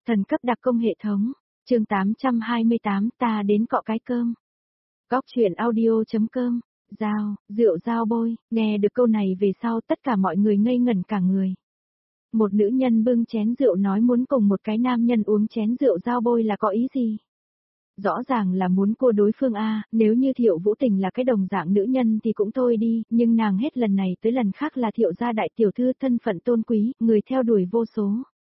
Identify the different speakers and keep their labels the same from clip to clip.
Speaker 1: Thần cấp đặc công hệ thống, chương 828 ta đến cọ cái cơm. Góc chuyện audio.com, rượu dao bôi, nghe được câu này về sau tất cả mọi người ngây ngẩn cả người. Một nữ nhân bưng chén rượu nói muốn cùng một cái nam nhân uống chén rượu dao bôi là có ý gì? Rõ ràng là muốn cua đối phương a, nếu như Thiệu Vũ Tình là cái đồng dạng nữ nhân thì cũng thôi đi, nhưng nàng hết lần này tới lần khác là Thiệu gia đại tiểu thư thân phận tôn quý, người theo đuổi vô số.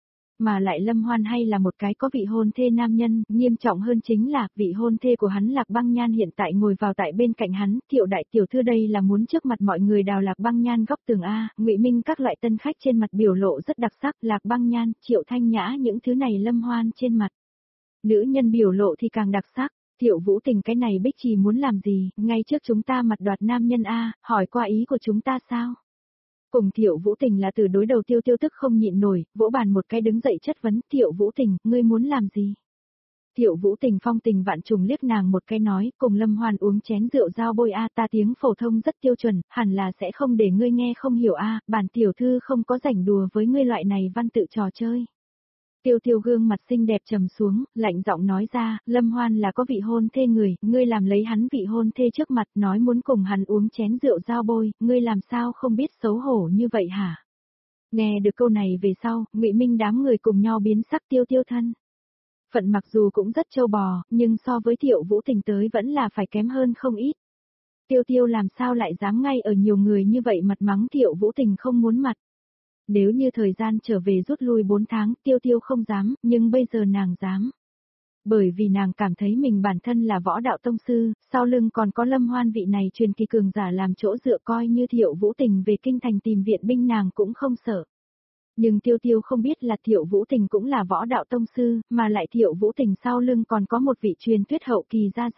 Speaker 1: Mà lại Lâm Hoan hay là một cái có vị hôn thê nam nhân, nghiêm trọng hơn chính là vị hôn thê của hắn Lạc Băng Nhan hiện tại ngồi vào tại bên cạnh hắn, Thiệu đại tiểu thư đây là muốn trước mặt mọi người đào Lạc Băng Nhan góc tường a, Ngụy Minh các loại tân khách trên mặt biểu lộ rất đặc sắc, Lạc Băng Nhan, Triệu Thanh Nhã những thứ này Lâm Hoan trên mặt. Nữ nhân biểu lộ thì càng đặc sắc, Thiệu Vũ Tình cái này Bích Trì muốn làm gì, ngay trước chúng ta mặt đoạt nam nhân a, hỏi qua ý của chúng ta sao? Cùng Thiệu Vũ Tình là từ đối đầu Tiêu Tiêu tức không nhịn nổi, vỗ bàn một cái đứng dậy chất vấn, Thiệu Vũ Tình, ngươi muốn làm gì? Thiệu Vũ Tình phong tình vạn trùng liếc nàng một cái nói, cùng Lâm Hoan uống chén rượu dao bôi a, ta tiếng phổ thông rất tiêu chuẩn, hẳn là sẽ không để ngươi nghe không hiểu a, bản tiểu thư không có rảnh đùa với ngươi loại này văn tự trò chơi. Tiêu Tiêu gương mặt xinh đẹp trầm xuống, lạnh giọng nói ra, Lâm Hoan là có vị hôn thê người, ngươi làm lấy hắn vị hôn thê trước mặt nói muốn cùng hắn uống chén rượu dao bôi, ngươi làm sao không biết xấu hổ như vậy hả? Nghe được câu này về sau, Ngụy Minh đám người cùng nhau biến sắc Tiêu Tiêu thân. Phận mặc dù cũng rất trâu bò, nhưng so với Thiệu Vũ Tình tới vẫn là phải kém hơn không ít. Tiêu Tiêu làm sao lại dám ngay ở nhiều người như vậy mặt mắng Thiệu Vũ Tình không muốn mặt. Nếu như thời gian trở về rút lui 4 tháng, Tiêu Tiêu không dám, nhưng bây giờ nàng dám. Bởi vì nàng cảm thấy mình bản thân là võ đạo tông sư, sau lưng còn có Lâm Hoan vị này truyền kỳ cường giả làm chỗ dựa coi như Thiệu Vũ Tình về kinh thành tìm viện binh nàng cũng không sợ. Nhưng Tiêu Tiêu không biết là Thiệu Vũ Tình cũng là võ đạo tông sư, mà lại Thiệu Vũ Tình sau lưng còn có một vị truyền thuyết hậu kỳ ra.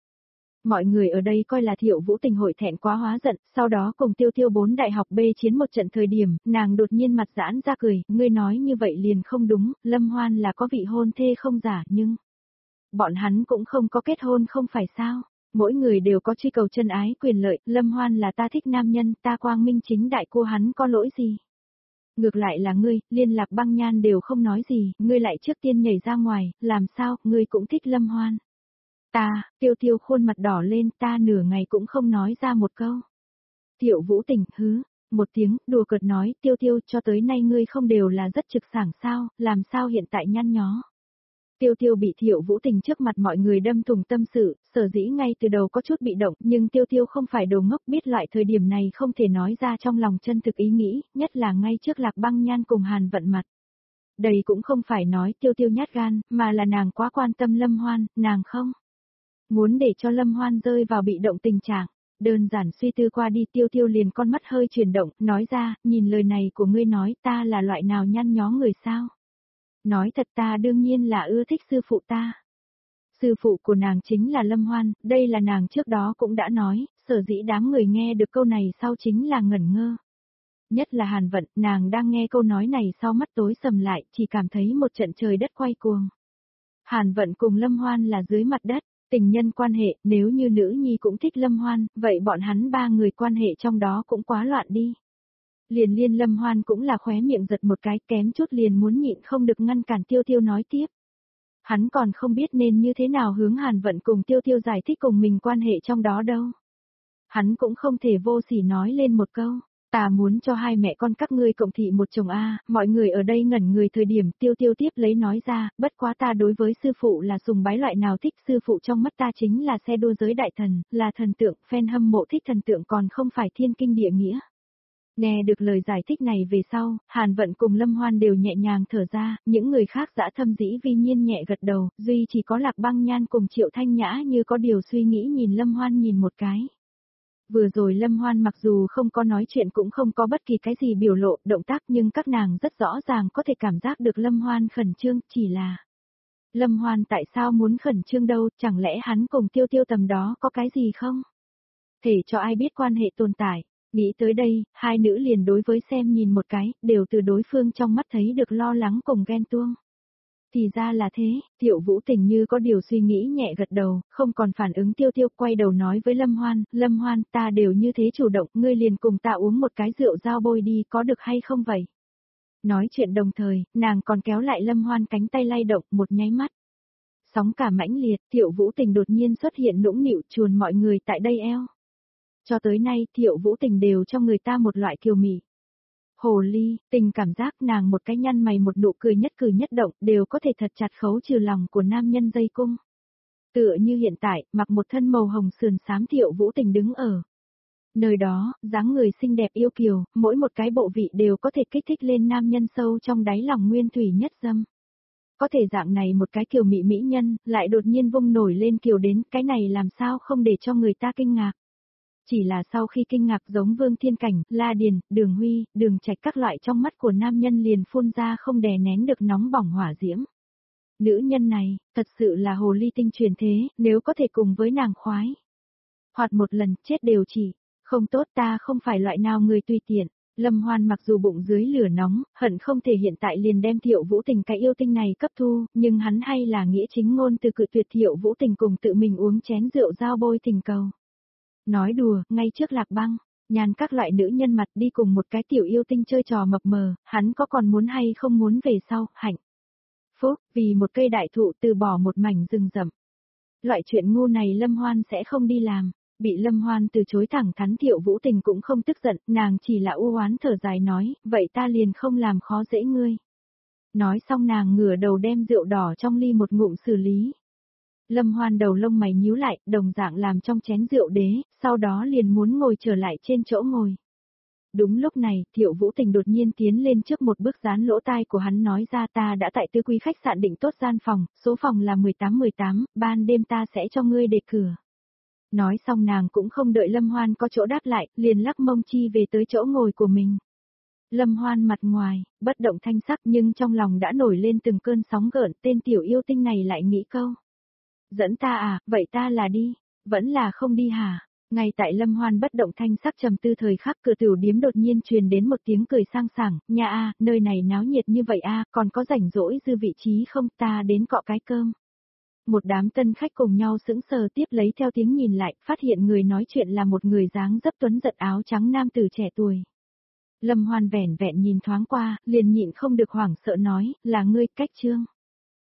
Speaker 1: Mọi người ở đây coi là Thiệu Vũ Tình hội thẹn quá hóa giận, sau đó cùng Tiêu Tiêu 4 đại học B chiến một trận thời điểm, nàng đột nhiên mặt giãn ra cười, ngươi nói như vậy liền không đúng, Lâm Hoan là có vị hôn thê không giả nhưng bọn hắn cũng không có kết hôn không phải sao, mỗi người đều có truy cầu chân ái quyền lợi, Lâm Hoan là ta thích nam nhân, ta quang minh chính đại cô hắn có lỗi gì. Ngược lại là ngươi, liên Lạc Băng Nhan đều không nói gì, ngươi lại trước tiên nhảy ra ngoài, làm sao, ngươi cũng thích Lâm Hoan. Tiêu Tiêu khuôn mặt đỏ lên, ta nửa ngày cũng không nói ra một câu. Thiệu Vũ Tình, một tiếng, đùa cợt nói, Tiêu Tiêu cho tới nay ngươi không đều là rất trực sảng sao, làm sao hiện tại nhăn nhó. Tiêu Tiêu bị Thiệu Vũ Tình trước mặt mọi người đâm thủng tâm sự, sở dĩ ngay từ đầu có chút bị động, nhưng Tiêu Tiêu không phải đồ ngốc biết loại thời điểm này không thể nói ra trong lòng chân thực ý nghĩ, nhất là ngay trước Lạc Băng Nhan cùng Hàn Vận mặt. Đây cũng không phải nói Tiêu Tiêu nhát gan, mà là nàng quá quan tâm Lâm Hoan, nàng không muốn để cho Lâm Hoan rơi vào bị động tình trạng. Đơn giản suy tư qua đi Tiêu Tiêu liền con mắt hơi chuyển động, nói ra, nhìn lời này của ngươi nói ta là loại nào nhăn nhó người sao? Nói thật ta đương nhiên là ưa thích sư phụ ta. Sư phụ của nàng chính là Lâm Hoan, đây là nàng trước đó cũng đã nói, sở dĩ đám người nghe được câu này sau chính là ngẩn ngơ. Nhất là Hàn Vận, nàng đang nghe câu nói này sau mắt tối sầm lại, chỉ cảm thấy một trận trời đất quay cuồng. Hàn Vận cùng Lâm Hoan là dưới mặt đất. Tình nhân quan hệ, nếu như nữ nhi cũng thích Lâm Hoan, vậy bọn hắn ba người quan hệ trong đó cũng quá loạn đi. Liên Lâm Hoan cũng là khóe miệng giật một cái kém chút liền muốn nhịn không được ngăn cản Tiêu Tiêu nói tiếp. Hắn còn không biết nên như thế nào hướng Hàn Vận cùng Tiêu Tiêu giải thích cùng mình quan hệ trong đó đâu. Hắn cũng không thể vô sỉ nói lên một câu. Ta muốn cho hai mẹ con các ngươi cộng thị một chồng a, mọi người ở đây ngẩn người thời điểm Tiêu Tiêu tiếp lấy nói ra, bất quá ta đối với sư phụ là sùng bái loại nào thích sư phụ trong mắt ta chính là xe đua giới đại thần, là thần tượng, fan hâm mộ thích thần tượng còn không phải thiên kinh địa nghĩa. Nghe được lời giải thích này về sau, Hàn Vận cùng Lâm Hoan đều nhẹ nhàng thở ra, những người khác dã thâm dĩ vi nhiên nhẹ gật đầu, duy chỉ có Lạc Băng Nhan cùng Triệu Thanh Nhã như có điều suy nghĩ nhìn Lâm Hoan nhìn một cái. Vừa rồi Lâm Hoan mặc dù không có nói chuyện cũng không có bất kỳ cái gì biểu lộ, động tác nhưng các nàng rất rõ ràng có thể cảm giác được Lâm Hoan khẩn trương, chỉ là Lâm Hoan tại sao muốn khẩn trương đâu, chẳng lẽ hắn cùng Tiêu Tiêu tầm đó có cái gì không? Thể cho ai biết quan hệ tồn tại, nghĩ tới đây, hai nữ liền đối với xem nhìn một cái, đều từ đối phương trong mắt thấy được lo lắng cùng ghen tuông. Thì ra là thế, Thiệu Vũ Tình như có điều suy nghĩ nhẹ gật đầu, không còn phản ứng Tiêu Tiêu quay đầu nói với Lâm Hoan ta đều như thế chủ động, ngươi liền cùng ta uống một cái rượu dao bôi đi có được hay không vậy? Nói chuyện đồng thời, nàng còn kéo lại Lâm Hoan cánh tay lay động một nháy mắt. Sóng cả mãnh liệt, Thiệu Vũ Tình đột nhiên xuất hiện nũng nịu chuồn mọi người tại đây eo. Cho tới nay Thiệu Vũ Tình đều cho người ta một loại kiều mị. Hồ ly, tình cảm giác nàng một cái nhăn mày một nụ cười nhất động đều có thể thật chặt khấu trừ lòng của nam nhân dây cung. Tựa như hiện tại, mặc một thân màu hồng sườn xám Thiệu Vũ Tình đứng ở. Nơi đó, dáng người xinh đẹp yêu kiều, mỗi một cái bộ vị đều có thể kích thích lên nam nhân sâu trong đáy lòng nguyên thủy nhất dâm. Có thể dạng này một cái kiều mị mỹ nhân, lại đột nhiên vung nổi lên kiều đến, cái này làm sao không để cho người ta kinh ngạc. Chỉ là sau khi kinh ngạc giống Vương Thiên Cảnh, La Điền, Đường Huy, Đường Trạch các loại trong mắt của nam nhân liền phun ra không đè nén được nóng bỏng hỏa diễm. Nữ nhân này, thật sự là hồ ly tinh truyền thế, nếu có thể cùng với nàng khoái. Hoặc một lần, chết đều chỉ, không tốt ta không phải loại nào người tùy tiện. Lâm Hoan mặc dù bụng dưới lửa nóng, hận không thể hiện tại liền đem Thiệu Vũ Tình cái yêu tinh này cấp thu, nhưng hắn hay là nghĩa chính ngôn từ cự tuyệt Thiệu Vũ Tình cùng tự mình uống chén rượu giao bôi tình cầu. Nói đùa, ngay trước Lạc Băng, nhàn các loại nữ nhân mặt đi cùng một cái tiểu yêu tinh chơi trò mập mờ, hắn có còn muốn hay không muốn về sau, hạnh. Phúc, vì một cây đại thụ từ bỏ một mảnh rừng rậm. Loại chuyện ngu này Lâm Hoan sẽ không đi làm. Bị Lâm Hoan từ chối thẳng thắn Thiệu Vũ Tình cũng không tức giận, nàng chỉ là u oán thở dài nói, vậy ta liền không làm khó dễ ngươi. Nói xong nàng ngửa đầu đem rượu đỏ trong ly một ngụm xử lý. Lâm Hoan đầu lông mày nhíu lại, đồng dạng làm trong chén rượu đế, sau đó liền muốn ngồi trở lại trên chỗ ngồi. Đúng lúc này, Thiệu Vũ Tình đột nhiên tiến lên trước một bước dán lỗ tai của hắn nói ra ta đã tại Tư Quy khách sạn định tốt gian phòng, số phòng là 18, ban đêm ta sẽ cho ngươi để cửa. Nói xong nàng cũng không đợi Lâm Hoan có chỗ đáp lại, liền lắc mông chi về tới chỗ ngồi của mình. Lâm Hoan mặt ngoài, bất động thanh sắc nhưng trong lòng đã nổi lên từng cơn sóng gợn, tên tiểu yêu tinh này lại nghĩ câu. Dẫn ta à, vậy ta là đi, vẫn là không đi hả? Ngay tại Lâm Hoan bất động thanh sắc trầm tư thời khắc cửa tiểu điếm đột nhiên truyền đến một tiếng cười sang sảng, nhà a, nơi này náo nhiệt như vậy a, còn có rảnh rỗi dư vị trí không, ta đến cọ cái cơm. Một đám tân khách cùng nhau sững sờ tiếp lấy theo tiếng nhìn lại, phát hiện người nói chuyện là một người dáng dấp tuấn giật áo trắng nam tử trẻ tuổi. Lâm Hoan vẻn vẹn nhìn thoáng qua, liền nhịn không được hoảng sợ nói, là ngươi, Cách Trương.